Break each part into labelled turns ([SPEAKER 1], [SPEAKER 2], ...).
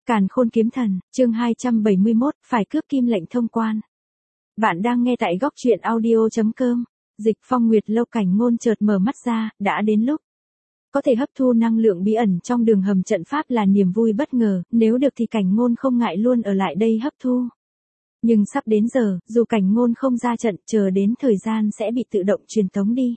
[SPEAKER 1] Càn Khôn Kiếm Thần, chương 271, phải cướp kim lệnh thông quan. Bạn đang nghe tại góc truyện audio.com. Dịch Phong Nguyệt Lâu. Cảnh Ngôn chợt mở mắt ra, đã đến lúc. Có thể hấp thu năng lượng bí ẩn trong đường hầm trận pháp là niềm vui bất ngờ, nếu được thì Cảnh Ngôn không ngại luôn ở lại đây hấp thu. Nhưng sắp đến giờ, dù Cảnh Ngôn không ra trận, chờ đến thời gian sẽ bị tự động truyền tống đi.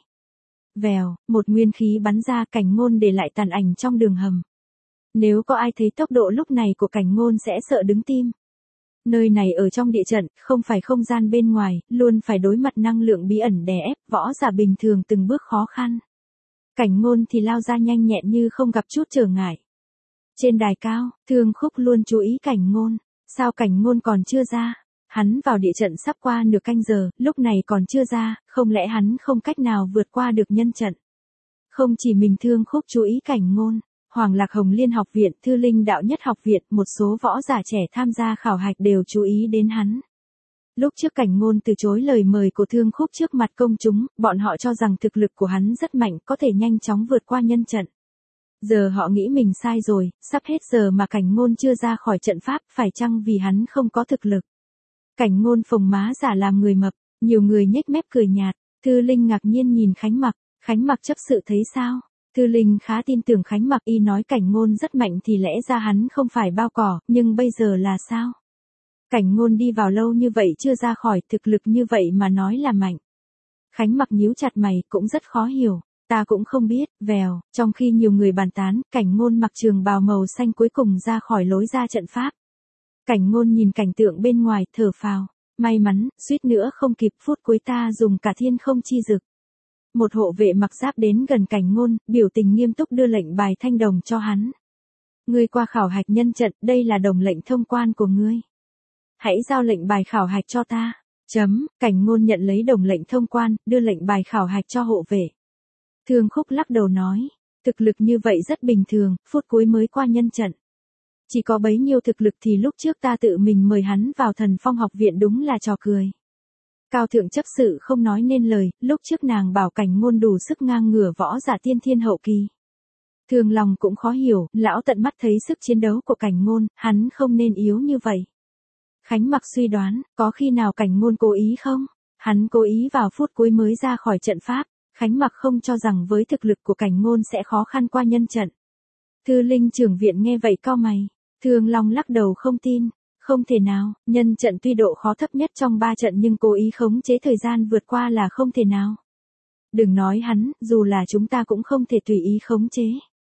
[SPEAKER 1] Vèo, một nguyên khí bắn ra, Cảnh Ngôn để lại tàn ảnh trong đường hầm. Nếu có ai thấy tốc độ lúc này của Cảnh Ngôn sẽ sợ đứng tim. Nơi này ở trong địa trận, không phải không gian bên ngoài, luôn phải đối mặt năng lượng bí ẩn đè ép, võ giả bình thường từng bước khó khăn. Cảnh Ngôn thì lao ra nhanh nhẹn như không gặp chút trở ngại. Trên đài cao, Thương Khúc luôn chú ý Cảnh Ngôn. Sao Cảnh Ngôn còn chưa ra? Hắn vào địa trận sắp qua nửa canh giờ, lúc này còn chưa ra, không lẽ hắn không cách nào vượt qua được nhân trận? Không chỉ mình Thương Khúc chú ý Cảnh Ngôn. Hoàng Lạc Hồng Liên Học Viện, Thư Linh Đạo Nhất Học Viện, một số võ giả trẻ tham gia khảo hạch đều chú ý đến hắn. Lúc trước Cảnh Ngôn từ chối lời mời của Thương Khúc trước mặt công chúng, bọn họ cho rằng thực lực của hắn rất mạnh, có thể nhanh chóng vượt qua nhân trận. Giờ họ nghĩ mình sai rồi, sắp hết giờ mà Cảnh Ngôn chưa ra khỏi trận pháp, phải chăng vì hắn không có thực lực? Cảnh Ngôn phồng má giả làm người mập, nhiều người nhếch mép cười nhạt. Thư Linh ngạc nhiên nhìn Khánh Mặc chấp sự thấy sao? Thư Linh khá tin tưởng Khánh Mặc, y nói Cảnh Ngôn rất mạnh thì lẽ ra hắn không phải bao cỏ, nhưng bây giờ là sao? Cảnh Ngôn đi vào lâu như vậy chưa ra khỏi, thực lực như vậy mà nói là mạnh. Khánh Mặc nhíu chặt mày, cũng rất khó hiểu, ta cũng không biết. Vèo, trong khi nhiều người bàn tán, Cảnh Ngôn mặc trường bào màu xanh cuối cùng ra khỏi lối ra trận pháp. Cảnh Ngôn nhìn cảnh tượng bên ngoài, thở phào, may mắn, suýt nữa không kịp, phút cuối ta dùng cả thiên không chi dực. Một hộ vệ mặc giáp đến gần Cảnh Ngôn, biểu tình nghiêm túc đưa lệnh bài thanh đồng cho hắn. Ngươi qua khảo hạch nhân trận, đây là đồng lệnh thông quan của ngươi. Hãy giao lệnh bài khảo hạch cho ta. Cảnh Ngôn nhận lấy đồng lệnh thông quan, đưa lệnh bài khảo hạch cho hộ vệ. Thương Khúc lắc đầu nói, thực lực như vậy rất bình thường, phút cuối mới qua nhân trận. Chỉ có bấy nhiêu thực lực thì lúc trước ta tự mình mời hắn vào Thần Phong học viện đúng là trò cười. Cao thượng chấp sự không nói nên lời, lúc trước nàng bảo Cảnh Ngôn đủ sức ngang ngửa võ giả tiên thiên hậu kỳ. Thường lòng cũng khó hiểu, lão tận mắt thấy sức chiến đấu của Cảnh Ngôn, hắn không nên yếu như vậy. Khánh Mặc suy đoán, có khi nào Cảnh Ngôn cố ý không? Hắn cố ý vào phút cuối mới ra khỏi trận pháp, Khánh Mặc không cho rằng với thực lực của Cảnh Ngôn sẽ khó khăn qua nhân trận. Thư Linh trưởng viện nghe vậy cau mày, Thương Long lắc đầu không tin. Không thể nào, nhân trận tuy độ khó thấp nhất trong 3 trận nhưng cố ý khống chế thời gian vượt qua là không thể nào. Đừng nói hắn, dù là chúng ta cũng không thể tùy ý khống chế.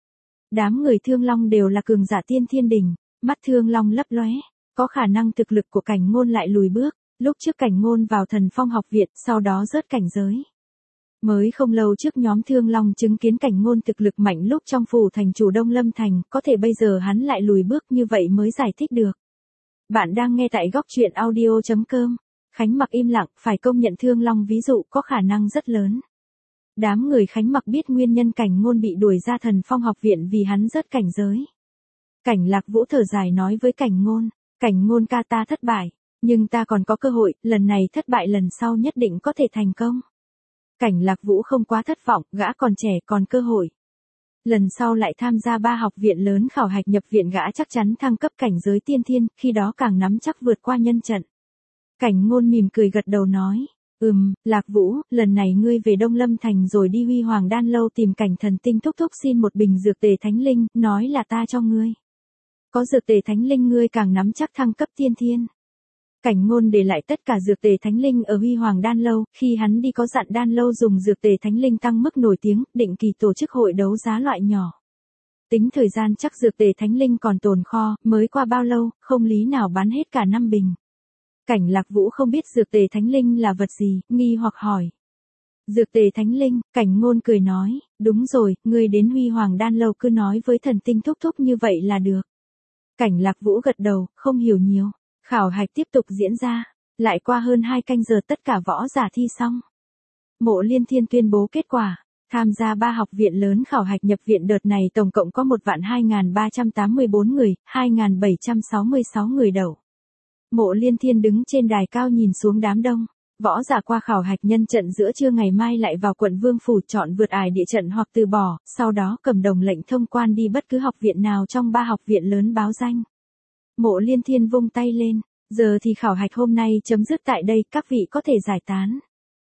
[SPEAKER 1] Đám người Thương Long đều là cường giả tiên thiên đỉnh, mắt Thương Long lấp lóe, có khả năng thực lực của Cảnh Ngôn lại lùi bước, lúc trước Cảnh Ngôn vào Thần Phong học viện, sau đó rớt cảnh giới. Mới không lâu trước nhóm Thương Long chứng kiến Cảnh Ngôn thực lực mạnh lúc trong phủ thành chủ Đông Lâm Thành, có thể bây giờ hắn lại lùi bước như vậy mới giải thích được. Bạn đang nghe tại góc truyện audio.com. Khánh Mặc im lặng, phải công nhận Thương Long ví dụ có khả năng rất lớn. Đám người Khánh Mặc biết nguyên nhân Cảnh Ngôn bị đuổi ra Thần Phong học viện vì hắn rớt cảnh giới. Cảnh Lạc Vũ thở dài nói với Cảnh Ngôn ca, ta thất bại, nhưng ta còn có cơ hội, lần này thất bại lần sau nhất định có thể thành công. Cảnh Lạc Vũ không quá thất vọng, gã còn trẻ còn cơ hội. Lần sau lại tham gia 3 học viện lớn khảo hạch nhập viện, gã chắc chắn thăng cấp cảnh giới tiên thiên, khi đó càng nắm chắc vượt qua nhân trận. Cảnh Ngôn mỉm cười gật đầu nói, Lạc Vũ, lần này ngươi về Đông Lâm Thành rồi đi Huy Hoàng Đan Lâu tìm Cảnh Thần Tinh thúc thúc xin một bình dược tề thánh linh, nói là ta cho ngươi. Có dược tề thánh linh ngươi càng nắm chắc thăng cấp tiên thiên. Cảnh Ngôn để lại tất cả dược tề thánh linh ở Huy Hoàng Đan Lâu, khi hắn đi có dặn Đan Lâu dùng dược tề thánh linh tăng mức nổi tiếng, định kỳ tổ chức hội đấu giá loại nhỏ. Tính thời gian chắc dược tề thánh linh còn tồn kho, mới qua bao lâu, không lý nào bán hết cả 5 bình. Cảnh Lạc Vũ không biết dược tề thánh linh là vật gì, nghi hoặc hỏi. Dược tề thánh linh, Cảnh Ngôn cười nói, đúng rồi, ngươi đến Huy Hoàng Đan Lâu cứ nói với Thần Tinh thúc thúc như vậy là được. Cảnh Lạc Vũ gật đầu, không hiểu nhiều. Khảo hạch tiếp tục diễn ra, lại qua hơn 2 canh giờ tất cả võ giả thi xong. Mộ Liên Thiên tuyên bố kết quả, tham gia 3 học viện lớn khảo hạch nhập viện đợt này tổng cộng có 1.2384 người, 2.766 người đậu. Mộ Liên Thiên đứng trên đài cao nhìn xuống đám đông, võ giả qua khảo hạch nhân trận giữa trưa ngày mai lại vào quận Vương Phủ chọn vượt ải địa trận hoặc từ bỏ, sau đó cầm đồng lệnh thông quan đi bất cứ học viện nào trong 3 học viện lớn báo danh. Mộ Liên Thiên vung tay lên. Giờ thì khảo hạch hôm nay chấm dứt tại đây, các vị có thể giải tán.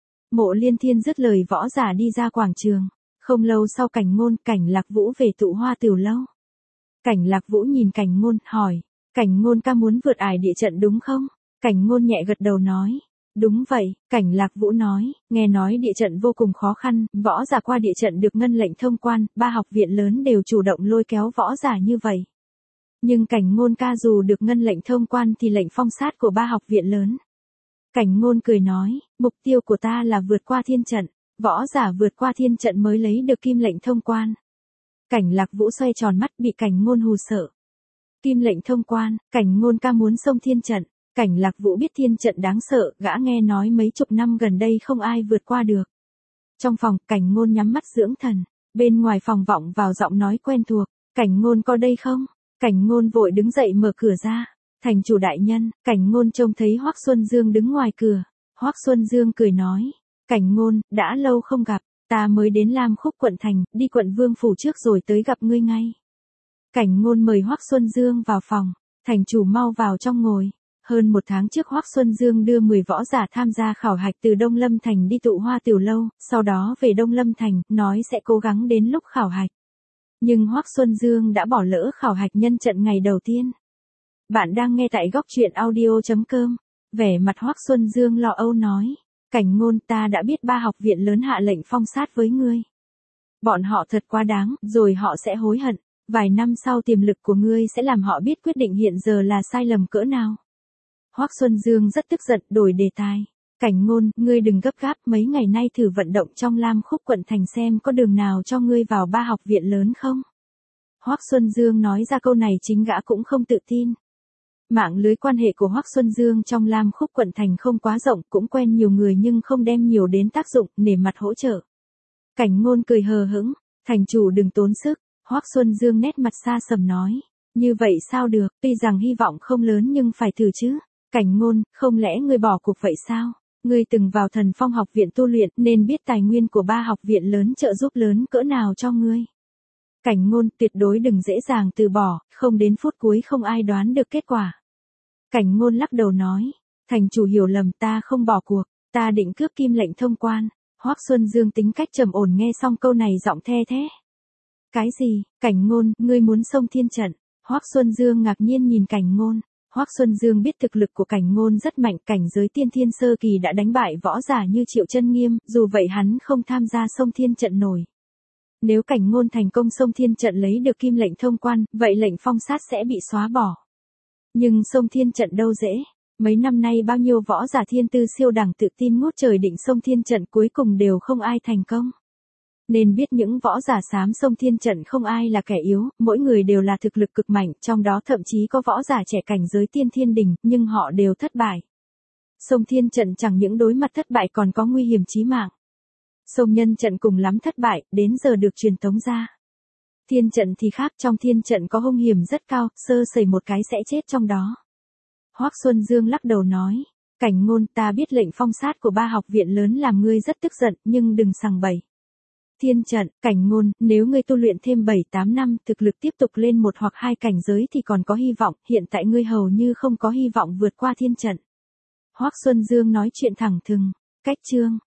[SPEAKER 1] Mộ Liên Thiên dứt lời võ giả đi ra quảng trường. Không lâu sau Cảnh Ngôn, Cảnh Lạc Vũ về tụ hoa tiểu lâu. Cảnh Lạc Vũ nhìn Cảnh Ngôn, hỏi. Cảnh Ngôn ca muốn vượt ải địa trận đúng không? Cảnh Ngôn nhẹ gật đầu nói. Đúng vậy, Cảnh Lạc Vũ nói, nghe nói địa trận vô cùng khó khăn, võ giả qua địa trận được ngân lệnh thông quan, 3 học viện lớn đều chủ động lôi kéo võ giả như vậy. Nhưng Cảnh Ngôn ca dù được ngân lệnh thông quan thì lệnh phong sát của 3 học viện lớn. Cảnh Ngôn cười nói, mục tiêu của ta là vượt qua thiên trận, võ giả vượt qua thiên trận mới lấy được kim lệnh thông quan. Cảnh Lạc Vũ xoay tròn mắt bị Cảnh Ngôn hù sợ. Kim lệnh thông quan, Cảnh Ngôn ca muốn xông thiên trận. Cảnh Lạc Vũ biết thiên trận đáng sợ, gã nghe nói mấy chục năm gần đây không ai vượt qua được. Trong phòng, Cảnh Ngôn nhắm mắt dưỡng thần. Bên ngoài phòng vọng vào giọng nói quen thuộc. Cảnh Ngôn có đây không? Cảnh Ngôn vội đứng dậy mở cửa ra. Thành chủ đại nhân, Cảnh Ngôn trông thấy Hoắc Xuân Dương đứng ngoài cửa. Hoắc Xuân Dương cười nói. Cảnh Ngôn, đã lâu không gặp, ta mới đến Lam Khúc quận thành, đi quận Vương phủ trước rồi tới gặp ngươi ngay. Cảnh Ngôn mời Hoắc Xuân Dương vào phòng. Thành chủ mau vào trong ngồi. Hơn 1 tháng trước Hoắc Xuân Dương đưa 10 võ giả tham gia khảo hạch từ Đông Lâm Thành đi tụ hoa tiểu lâu, sau đó về Đông Lâm Thành, nói sẽ cố gắng đến lúc khảo hạch. Nhưng Hoắc Xuân Dương đã bỏ lỡ khảo hạch nhân trận ngày đầu tiên. Bạn đang nghe tại góc truyện audio.com. Vẻ mặt Hoắc Xuân Dương lo âu nói. Cảnh Ngôn, ta đã biết 3 học viện lớn hạ lệnh phong sát với ngươi. Bọn họ thật quá đáng, rồi họ sẽ hối hận. Vài năm sau tiềm lực của ngươi sẽ làm họ biết quyết định hiện giờ là sai lầm cỡ nào. Hoắc Xuân Dương rất tức giận, đổi đề tài. Cảnh Ngôn, ngươi đừng gấp gáp, mấy ngày nay thử vận động trong Lam Khúc quận thành xem có đường nào cho ngươi vào 3 học viện lớn không. Hoắc Xuân Dương nói ra câu này chính gã cũng không tự tin. Mạng lưới quan hệ của Hoắc Xuân Dương trong Lam Khúc quận thành không quá rộng, cũng quen nhiều người nhưng không đem nhiều đến tác dụng, nể mặt hỗ trợ. Cảnh Ngôn cười hờ hững, thành chủ đừng tốn sức. Hoắc Xuân Dương nét mặt xa sầm nói. Như vậy sao được, tuy rằng hy vọng không lớn nhưng phải thử chứ. Cảnh Ngôn, không lẽ ngươi bỏ cuộc vậy sao? Ngươi từng vào Thần Phong học viện tu luyện nên biết tài nguyên của 3 học viện lớn trợ giúp lớn cỡ nào cho ngươi. Cảnh Ngôn, tuyệt đối đừng dễ dàng từ bỏ, không đến phút cuối không ai đoán được kết quả. Cảnh Ngôn lắc đầu nói, thành chủ hiểu lầm, ta không bỏ cuộc, ta định cướp kim lệnh thông quan. Hoắc Xuân Dương tính cách trầm ổn nghe xong câu này giọng the thế. Cái gì? Cảnh Ngôn, ngươi muốn xông thiên trận? Hoắc Xuân Dương ngạc nhiên nhìn Cảnh Ngôn. Hoắc Xuân Dương biết thực lực của Cảnh Ngôn rất mạnh, cảnh giới tiên thiên sơ kỳ đã đánh bại võ giả như Triệu Chân Nghiêm, dù vậy hắn không tham gia xông thiên trận nổi. Nếu Cảnh Ngôn thành công xông thiên trận lấy được kim lệnh thông quan, vậy lệnh phong sát sẽ bị xóa bỏ. Nhưng xông thiên trận đâu dễ, mấy năm nay bao nhiêu võ giả thiên tư siêu đẳng tự tin ngút trời định xông thiên trận cuối cùng đều không ai thành công. Nên biết những võ giả xám xông thiên trận không ai là kẻ yếu, mỗi người đều là thực lực cực mạnh, trong đó thậm chí có võ giả trẻ cảnh giới tiên thiên đỉnh, nhưng họ đều thất bại. Xông thiên trận chẳng những đối mặt thất bại còn có nguy hiểm chí mạng. Xông nhân trận cùng lắm thất bại, đến giờ được truyền tống ra. Thiên trận thì khác, trong thiên trận có hung hiểm rất cao, sơ sẩy một cái sẽ chết trong đó. Hoắc Xuân Dương lắc đầu nói, Cảnh Ngôn, ta biết lệnh phong sát của 3 học viện lớn làm ngươi rất tức giận, nhưng đừng sằng bậy. Thiên trận, Cảnh Ngôn, nếu ngươi tu luyện thêm 7-8 năm, thực lực tiếp tục lên 1 hoặc 2 cảnh giới thì còn có hy vọng, hiện tại ngươi hầu như không có hy vọng vượt qua thiên trận. Hoắc Xuân Dương nói chuyện thẳng thừng, cách chương.